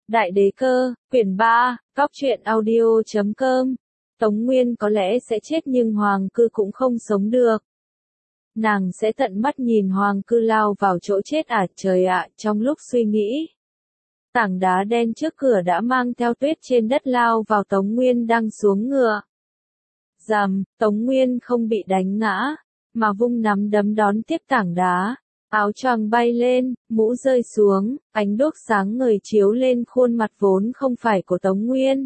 Đại đế cơ, quyển 3, Cóc truyện audio.com. Tống Nguyên có lẽ sẽ chết nhưng Hoàng Cư cũng không sống được. Nàng sẽ tận mắt nhìn Hoàng Cư lao vào chỗ chết à, trời ạ, trong lúc suy nghĩ. Tảng đá đen trước cửa đã mang theo tuyết trên đất lao vào Tống Nguyên đang xuống ngựa. Rầm, Tống Nguyên không bị đánh ngã, mà vung nắm đấm đón tiếp tảng đá. Áo choàng bay lên, mũ rơi xuống, ánh đuốc sáng ngời chiếu lên khuôn mặt vốn không phải của Tống Nguyên.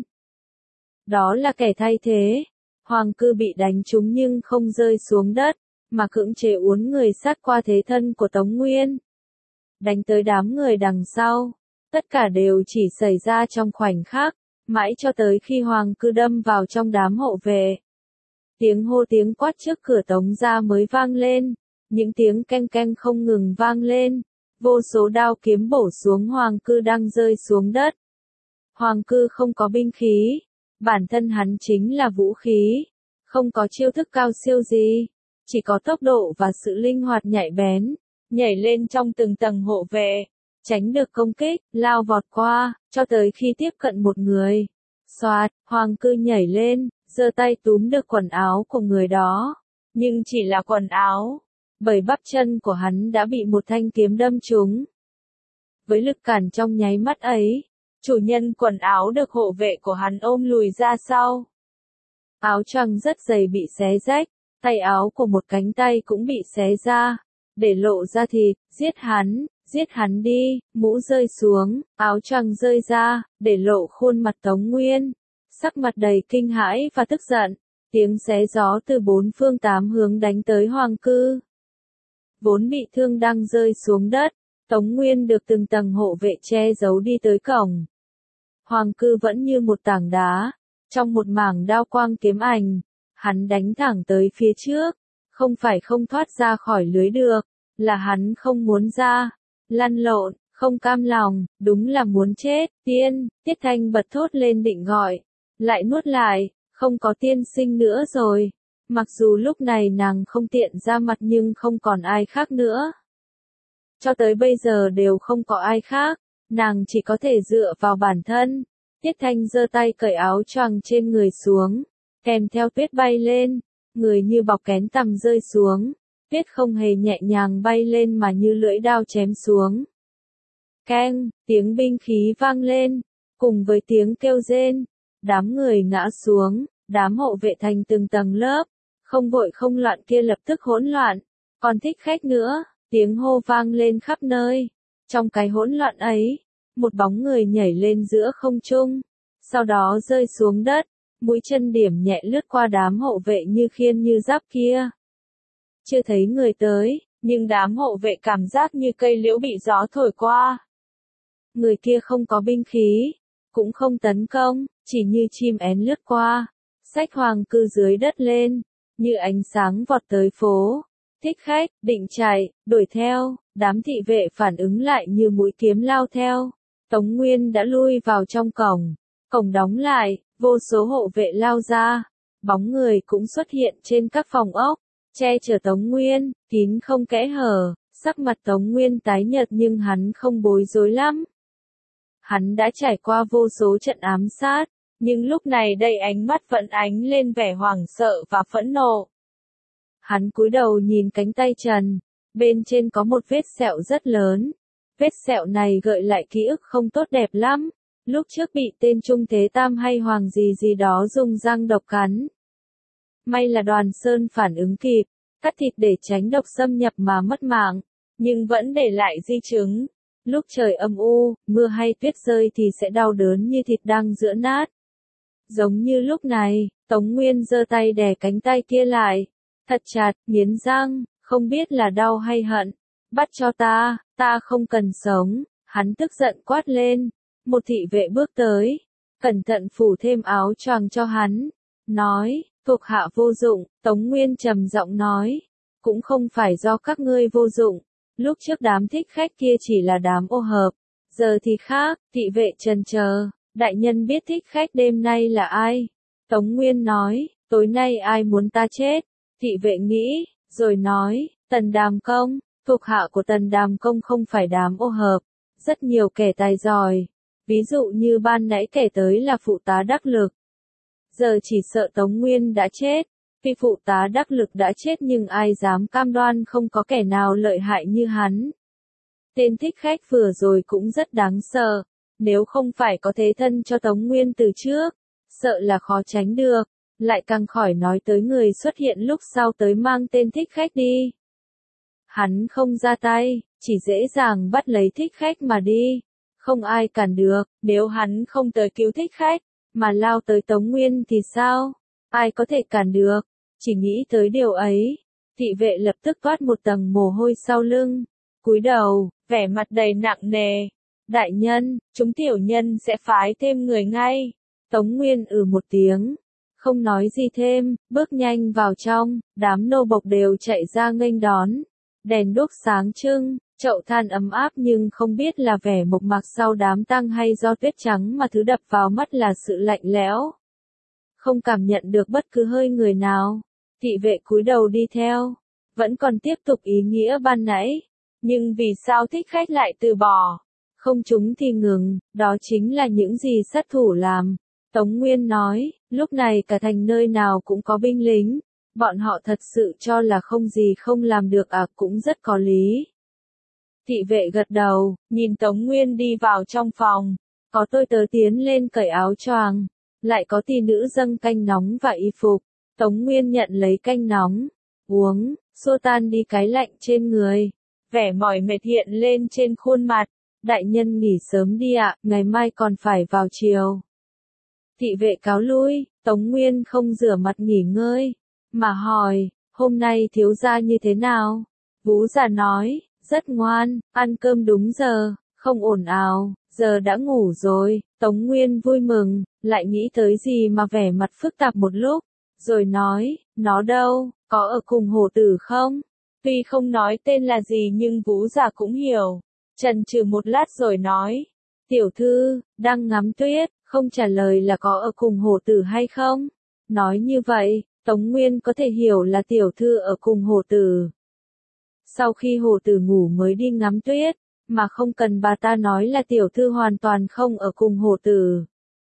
Đó là kẻ thay thế. Hoàng Cư bị đánh trúng nhưng không rơi xuống đất, mà cưỡng chế uốn người sát qua thế thân của Tống Nguyên. Đánh tới đám người đằng sau. Tất cả đều chỉ xảy ra trong khoảnh khắc, mãi cho tới khi Hoàng Cư đâm vào trong đám hộ vệ. Tiếng hô tiếng quát trước cửa Tống gia mới vang lên. Những tiếng keng keng không ngừng vang lên, vô số đao kiếm bổ xuống Hoàng Cư đang rơi xuống đất. Hoàng Cư không có binh khí, bản thân hắn chính là vũ khí, không có chiêu thức cao siêu gì, chỉ có tốc độ và sự linh hoạt nhạy bén, nhảy lên trong từng tầng hộ vệ, tránh được công kích, lao vọt qua, cho tới khi tiếp cận một người. Xoạt, Hoàng Cư nhảy lên, giơ tay túm được quần áo của người đó, nhưng chỉ là quần áo. Bởi bắp chân của hắn đã bị một thanh kiếm đâm trúng. Với lực cản trong nháy mắt ấy, chủ nhân quần áo được hộ vệ của hắn ôm lùi ra sau. Áo choàng rất dày bị xé rách, tay áo của một cánh tay cũng bị xé ra, để lộ ra thịt, giết hắn đi, mũ rơi xuống, áo choàng rơi ra, để lộ khuôn mặt Tống Nguyên, sắc mặt đầy kinh hãi và tức giận, tiếng xé gió từ bốn phương tám hướng đánh tới Hoàng Cư. Vốn bị thương đang rơi xuống đất, Tống Nguyên được từng tầng hộ vệ che giấu đi tới cổng. Hoàng Cư vẫn như một tảng đá, trong một mảng đao quang kiếm ảnh, hắn đánh thẳng tới phía trước, không phải không thoát ra khỏi lưới được, là hắn không muốn ra, lăn lộn, không cam lòng, đúng là muốn chết, Tiết Thanh bật thốt lên định gọi, lại nuốt lại, không có tiên sinh nữa rồi. Mặc dù lúc này nàng không tiện ra mặt nhưng không còn ai khác nữa. Cho tới bây giờ đều không có ai khác, nàng chỉ có thể dựa vào bản thân. Tiết Thanh giơ tay cởi áo choàng trên người xuống, kèm theo tuyết bay lên, người như bọc kén tằm rơi xuống, tuyết không hề nhẹ nhàng bay lên mà như lưỡi đao chém xuống. Keng, tiếng binh khí vang lên, cùng với tiếng kêu rên, đám người ngã xuống, đám hộ vệ thành từng tầng lớp. Không vội không loạn kia lập tức hỗn loạn, còn Thích Khách nữa, tiếng hô vang lên khắp nơi. Trong cái hỗn loạn ấy, một bóng người nhảy lên giữa không trung, sau đó rơi xuống đất, mũi chân điểm nhẹ lướt qua đám hộ vệ như khiên như giáp kia. Chưa thấy người tới, nhưng đám hộ vệ cảm giác như cây liễu bị gió thổi qua. Người kia không có binh khí, cũng không tấn công, chỉ như chim én lướt qua, xách Hoàng Cư dưới đất lên. Như ánh sáng vọt tới phố, Thích Khách, định chạy, đuổi theo, đám thị vệ phản ứng lại như mũi kiếm lao theo. Tống Nguyên đã lui vào trong cổng, cổng đóng lại, vô số hộ vệ lao ra, bóng người cũng xuất hiện trên các phòng ốc, che chở Tống Nguyên, kín không kẽ hở, sắc mặt Tống Nguyên tái nhợt nhưng hắn không bối rối lắm. Hắn đã trải qua vô số trận ám sát. Nhưng lúc này đây ánh mắt vẫn ánh lên vẻ hoảng sợ và phẫn nộ. Hắn cúi đầu nhìn cánh tay trần, bên trên có một vết sẹo rất lớn. Vết sẹo này gợi lại ký ức không tốt đẹp lắm, lúc trước bị tên Trung Thế Tam hay Hoàng gì đó dùng răng độc cắn. May là Đoàn Sơn phản ứng kịp, cắt thịt để tránh độc xâm nhập mà mất mạng, nhưng vẫn để lại di chứng. Lúc trời âm u, mưa hay tuyết rơi thì sẽ đau đớn như thịt đang giã nát. Giống như lúc này, Tống Nguyên giơ tay đè cánh tay kia lại, thật chặt, nghiến răng, không biết là đau hay hận. Bắt cho ta không cần sống, hắn tức giận quát lên. Một thị vệ bước tới, cẩn thận phủ thêm áo choàng cho hắn, nói, thuộc hạ vô dụng. Tống Nguyên trầm giọng nói, cũng không phải do các ngươi vô dụng, lúc trước đám Thích Khách kia chỉ là đám ô hợp, giờ thì khác. Thị vệ chần chờ. Đại nhân biết Thích Khách đêm nay là ai? Tống Nguyên nói, tối nay ai muốn ta chết? Thị vệ nghĩ, rồi nói, Tần Đàm Công, thuộc hạ của Tần Đàm Công không phải đám ô hợp, rất nhiều kẻ tài giỏi, Ví dụ như ban nãy kể tới là phụ tá đắc lực. Giờ chỉ sợ Tống Nguyên đã chết. Vì phụ tá đắc lực đã chết nhưng ai dám cam đoan không có kẻ nào lợi hại như hắn. Tên thích khách vừa rồi cũng rất đáng sợ. Nếu không phải có thế thân cho Tống Nguyên từ trước, sợ là khó tránh được. Lại càng khỏi nói tới người xuất hiện lúc sau tới mang tên thích khách đi. Hắn không ra tay, chỉ dễ dàng bắt lấy thích khách mà đi. Không ai cản được, nếu hắn không tới cứu thích khách, mà lao tới Tống Nguyên thì sao? Ai có thể cản được? Chỉ nghĩ tới điều ấy, thị vệ lập tức toát một tầng mồ hôi sau lưng, cúi đầu, vẻ mặt đầy nặng nề. Đại nhân, chúng tiểu nhân sẽ phái thêm người ngay. Tống Nguyên một tiếng, không nói gì thêm, bước nhanh vào trong, đám nô bộc đều chạy ra nghênh đón. Đèn đuốc sáng trưng, chậu than ấm áp nhưng không biết là vẻ mộc mạc sau đám tang hay do tuyết trắng mà thứ đập vào mắt là sự lạnh lẽo. Không cảm nhận được bất cứ hơi người nào. Thị vệ cúi đầu đi theo, vẫn còn tiếp tục ý nghĩa ban nãy. Nhưng vì sao thích khách lại từ bỏ? Không chúng thì ngừng, đó chính là những gì sát thủ làm. Tống Nguyên nói, lúc này cả thành nơi nào cũng có binh lính. Bọn họ thật sự cho là không gì không làm được cũng rất có lý. Thị vệ gật đầu, nhìn Tống Nguyên đi vào trong phòng. Có tôi tớ tiến lên cởi áo choàng, lại có tỷ nữ dâng canh nóng và y phục. Tống Nguyên nhận lấy canh nóng, uống, xua tan đi cái lạnh trên người. Vẻ mỏi mệt hiện lên trên khuôn mặt. Đại nhân nghỉ sớm đi ạ, ngày mai còn phải vào chiều. Thị vệ cáo lui, Tống Nguyên không rửa mặt nghỉ ngơi, mà hỏi, hôm nay thiếu gia như thế nào? Vú già nói, rất ngoan, ăn cơm đúng giờ, không ồn ào, giờ đã ngủ rồi. Tống Nguyên vui mừng, lại nghĩ tới gì mà vẻ mặt phức tạp một lúc, rồi nói, nó đâu, có ở cùng hổ tử không? Tuy không nói tên là gì nhưng vú già cũng hiểu. Chần chừ một lát rồi nói, tiểu thư, đang ngắm tuyết, không trả lời là có ở cùng hổ tử hay không? Nói như vậy, Tống Nguyên có thể hiểu là tiểu thư ở cùng hổ tử. Sau khi hổ tử ngủ mới đi ngắm tuyết, mà không cần bà ta nói là tiểu thư hoàn toàn không ở cùng hổ tử.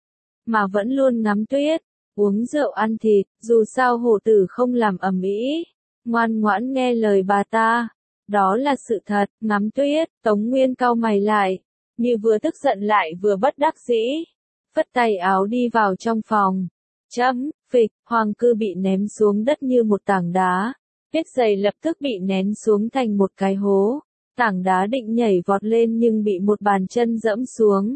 Mà vẫn luôn ngắm tuyết, uống rượu ăn thịt, dù sao hổ tử không làm ầm ĩ, ngoan ngoãn nghe lời bà ta. Đó là sự thật. Ngắm tuyết, Tống Nguyên cau mày lại, như vừa tức giận lại vừa bất đắc dĩ. Phất tay áo đi vào trong phòng. Phịch, Hoàng Cư bị ném xuống đất như một tảng đá. Tuyết dày lập tức bị nén xuống thành một cái hố. Tảng đá định nhảy vọt lên nhưng bị một bàn chân dẫm xuống.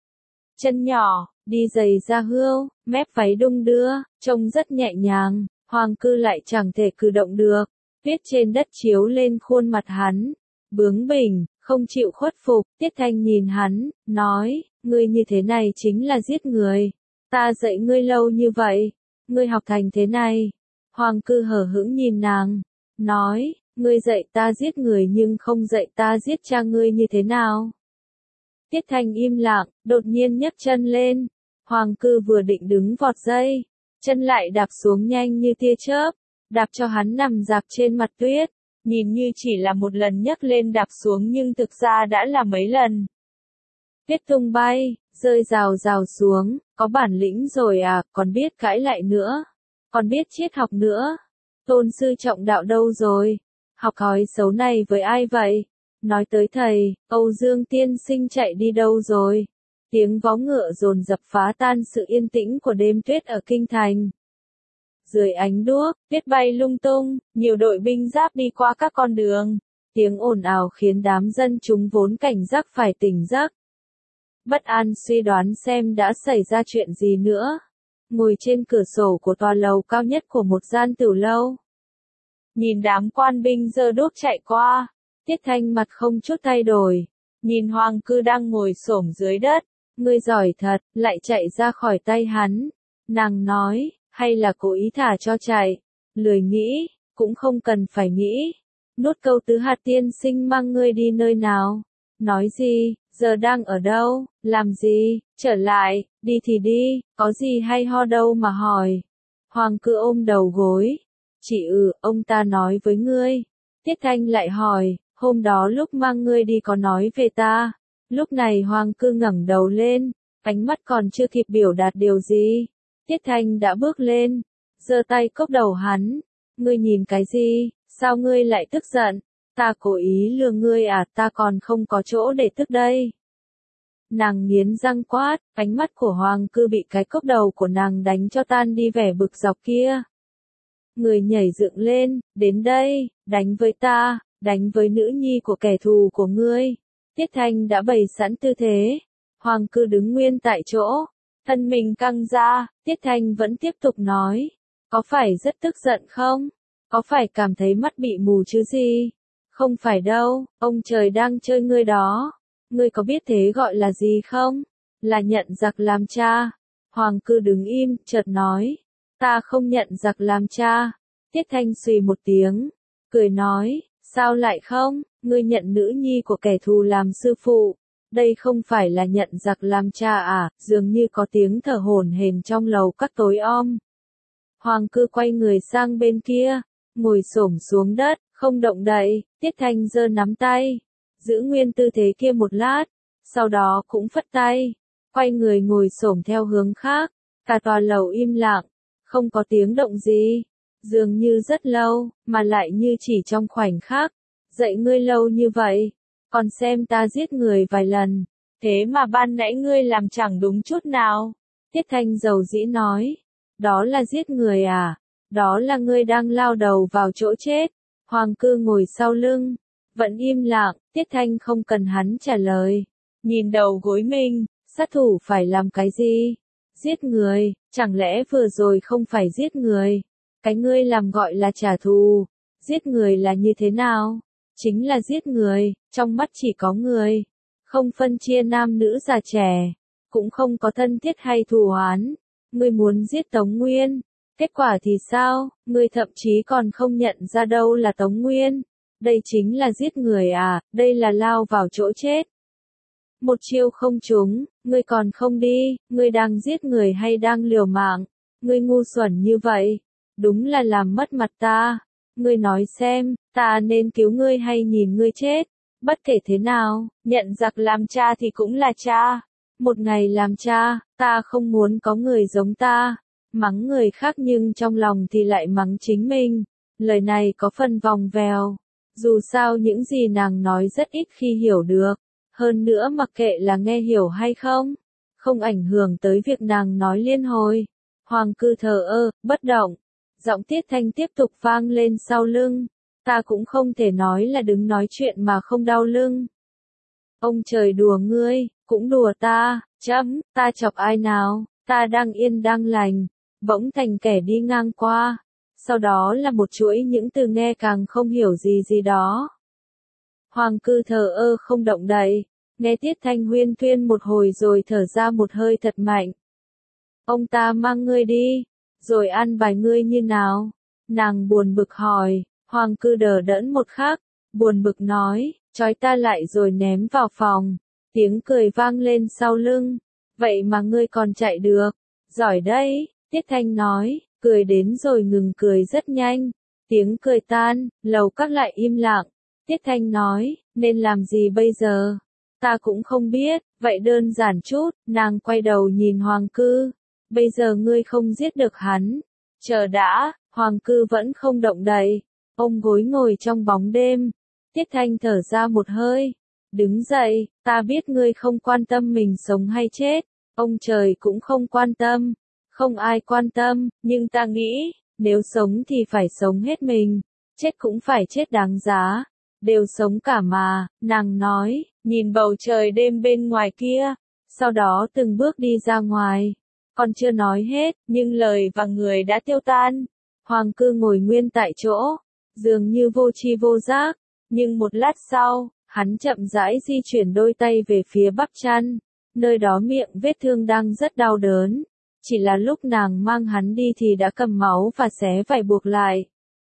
Chân nhỏ, đi giày da hươu, mép váy đung đưa, trông rất nhẹ nhàng. Hoàng Cư lại chẳng thể cử động được. Tuyết trên đất chiếu lên khuôn mặt hắn, bướng bỉnh, không chịu khuất phục. Tiết Thanh nhìn hắn, nói, ngươi như thế này chính là giết người. Ta dạy ngươi lâu như vậy, ngươi học thành thế này. Hoàng Cư hờ hững nhìn nàng, nói, ngươi dạy ta giết người nhưng không dạy ta giết cha ngươi như thế nào. Tiết Thanh im lặng, đột nhiên nhấc chân lên. Hoàng Cư vừa định đứng vọt dây, chân lại đạp xuống nhanh như tia chớp. Đạp cho hắn nằm rạp trên mặt tuyết, nhìn như chỉ là một lần nhấc lên đạp xuống nhưng thực ra đã là mấy lần. Tuyết tung bay, rơi rào rào xuống, có bản lĩnh rồi còn biết cãi lại nữa, còn biết triết học nữa. Tôn sư trọng đạo đâu rồi? Học thói xấu này với ai vậy? Nói tới thầy, Âu Dương tiên sinh chạy đi đâu rồi? Tiếng vó ngựa dồn dập phá tan sự yên tĩnh của đêm tuyết ở kinh thành. Dưới ánh đuốc, tuyết bay lung tung, nhiều đội binh giáp đi qua các con đường. Tiếng ồn ào khiến đám dân chúng vốn cảnh giác phải tỉnh giấc. Bất an suy đoán xem đã xảy ra chuyện gì nữa. Ngồi trên cửa sổ của tòa lầu cao nhất của một gian tiểu lâu. Nhìn đám quan binh giơ đuốc chạy qua, Tiết Thanh mặt không chút thay đổi. Nhìn Hoàng Cư đang ngồi xổm dưới đất. Ngươi giỏi thật, lại chạy ra khỏi tay hắn. Nàng nói, hay là cố ý thả cho chạy, lười nghĩ, cũng không cần phải nghĩ. Nốt câu tứ hạt tiên sinh mang ngươi đi nơi nào? Nói gì, giờ đang ở đâu, làm gì, trở lại, đi thì đi, có gì hay ho đâu mà hỏi. Hoàng Cư ôm đầu gối. Chỉ ông ta nói với ngươi. Tiết Thanh lại hỏi, hôm đó lúc mang ngươi đi có nói về ta, Lúc này Hoàng Cư ngẩng đầu lên, ánh mắt còn chưa kịp biểu đạt điều gì. Tiết Thanh đã bước lên, giơ tay cốc đầu hắn. Ngươi nhìn cái gì, sao ngươi lại tức giận? Ta cố ý lừa ngươi à, ta còn không có chỗ để tức đây. Nàng nghiến răng quát, ánh mắt của Hoàng Cư bị cái cốc đầu của nàng đánh cho tan đi vẻ bực dọc kia. Người nhảy dựng lên, đến đây, đánh với ta, đánh với nữ nhi của kẻ thù của ngươi. Tiết Thanh đã bày sẵn tư thế. Hoàng Cư đứng nguyên tại chỗ, thân mình căng ra, Tiết Thanh vẫn tiếp tục nói. Có phải rất tức giận không? Có phải cảm thấy mắt bị mù chứ gì? Không phải đâu, ông trời đang chơi ngươi đó. Ngươi có biết thế gọi là gì không? Là nhận giặc làm cha. Hoàng Cư đứng im, chợt nói. Ta không nhận giặc làm cha. Tiết Thanh xùy một tiếng, cười nói. Sao lại không? Ngươi nhận nữ nhi của kẻ thù làm sư phụ. Đây không phải là nhận giặc làm cha à? Dường như có tiếng thở hổn hển trong lầu các tối om. Hoàng Cư quay người sang bên kia, ngồi xổm xuống đất, không động đậy. Tiết Thanh giơ nắm tay, giữ nguyên tư thế kia một lát, sau đó cũng phất tay, quay người ngồi xổm theo hướng khác. Cả tòa lầu im lặng, không có tiếng động gì, dường như rất lâu, mà lại như chỉ trong khoảnh khắc. Dạy ngươi lâu như vậy, còn xem ta giết người vài lần, thế mà ban nãy ngươi làm chẳng đúng chút nào. Tiết Thanh dầu dĩ nói, đó là giết người à? Đó là ngươi đang lao đầu vào chỗ chết. Hoàng Cư ngồi sau lưng, vẫn im lặng. Tiết Thanh không cần hắn trả lời, nhìn đầu gối mình. Sát thủ phải làm cái gì? Giết người, chẳng lẽ vừa rồi không phải giết người? Cái ngươi làm gọi là trả thù. Giết người là như thế nào? Chính là giết người, trong mắt chỉ có người, không phân chia nam nữ già trẻ, cũng không có thân thiết hay thù oán. Ngươi muốn giết Tống Nguyên, kết quả thì sao? Ngươi thậm chí còn không nhận ra đâu là Tống Nguyên. Đây chính là giết người à? Đây là lao vào chỗ chết. Một chiêu không trúng, ngươi còn không đi. Ngươi đang giết người hay đang liều mạng? Ngươi ngu xuẩn như vậy, đúng là làm mất mặt ta. Ngươi nói xem, ta nên cứu ngươi hay nhìn ngươi chết? Bất kể thế nào, nhận giặc làm cha thì cũng là cha. Một ngày làm cha, ta không muốn có người giống ta. Mắng người khác nhưng trong lòng thì lại mắng chính mình. Lời này có phần vòng vèo. Dù sao những gì nàng nói rất ít khi hiểu được. Hơn nữa mặc kệ là nghe hiểu hay không, không ảnh hưởng tới việc nàng nói liên hồi. Hoàng Cư thờ ơ, bất động. Giọng Tiết Thanh tiếp tục vang lên sau lưng. Ta cũng không thể nói là đứng nói chuyện mà không đau lưng. Ông trời đùa ngươi, cũng đùa ta. Chấm, ta chọc ai nào? Ta đang yên đang lành, bỗng thành kẻ đi ngang qua. Sau đó là một chuỗi những từ nghe càng không hiểu gì gì đó. Hoàng Cư thờ ơ không động đậy, nghe Tiết Thanh huyên thuyên một hồi rồi thở ra một hơi thật mạnh. Ông ta mang ngươi đi, rồi an bài ngươi như nào? Nàng buồn bực hỏi. Hoàng Cư đờ đẫn một khắc, buồn bực nói, trói ta lại rồi ném vào phòng. Tiếng cười vang lên sau lưng. Vậy mà ngươi còn chạy được, giỏi đấy. Tiết Thanh nói, cười đến rồi ngừng cười rất nhanh. Tiếng cười tan, lầu các lại im lặng. Tiết Thanh nói, nên làm gì bây giờ? Ta cũng không biết, vậy đơn giản chút. Nàng quay đầu nhìn Hoàng Cư. Bây giờ ngươi không giết được hắn. Chờ đã. Hoàng Cư vẫn không động đậy. Ông gối ngồi trong bóng đêm. Tiết Thanh thở ra một hơi. Đứng dậy, ta biết ngươi không quan tâm mình sống hay chết. Ông trời cũng không quan tâm. Không ai quan tâm, nhưng ta nghĩ, nếu sống thì phải sống hết mình. Chết cũng phải chết đáng giá. Đều sống cả mà, nàng nói, nhìn bầu trời đêm bên ngoài kia. Sau đó từng bước đi ra ngoài. Còn chưa nói hết, nhưng lời và người đã tiêu tan. Hoàng Cư ngồi nguyên tại chỗ, dường như vô tri vô giác. Nhưng một lát sau, hắn chậm rãi di chuyển đôi tay về phía bắp chân. Nơi đó miệng vết thương đang rất đau đớn. Chỉ là lúc nàng mang hắn đi thì đã cầm máu và xé vải buộc lại.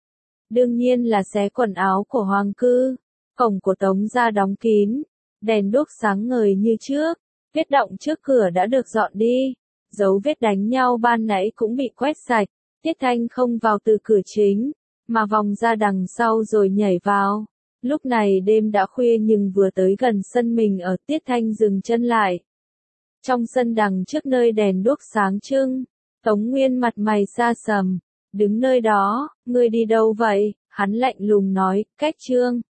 Đương nhiên là xé quần áo của Hoàng Cư. Cổng của Tống gia đóng kín. Đèn đuốc sáng ngời như trước. Vết động trước cửa đã được dọn đi. Dấu vết đánh nhau ban nãy cũng bị quét sạch. Tiết Thanh không vào từ cửa chính, mà vòng ra đằng sau rồi nhảy vào. Lúc này đêm đã khuya nhưng vừa tới gần sân mình ở, Tiết Thanh dừng chân lại. Trong sân đằng trước nơi đèn đuốc sáng trưng, Tống Nguyên mặt mày xa sầm, đứng nơi đó, ngươi đi đâu vậy? Hắn lạnh lùng nói, cách Trương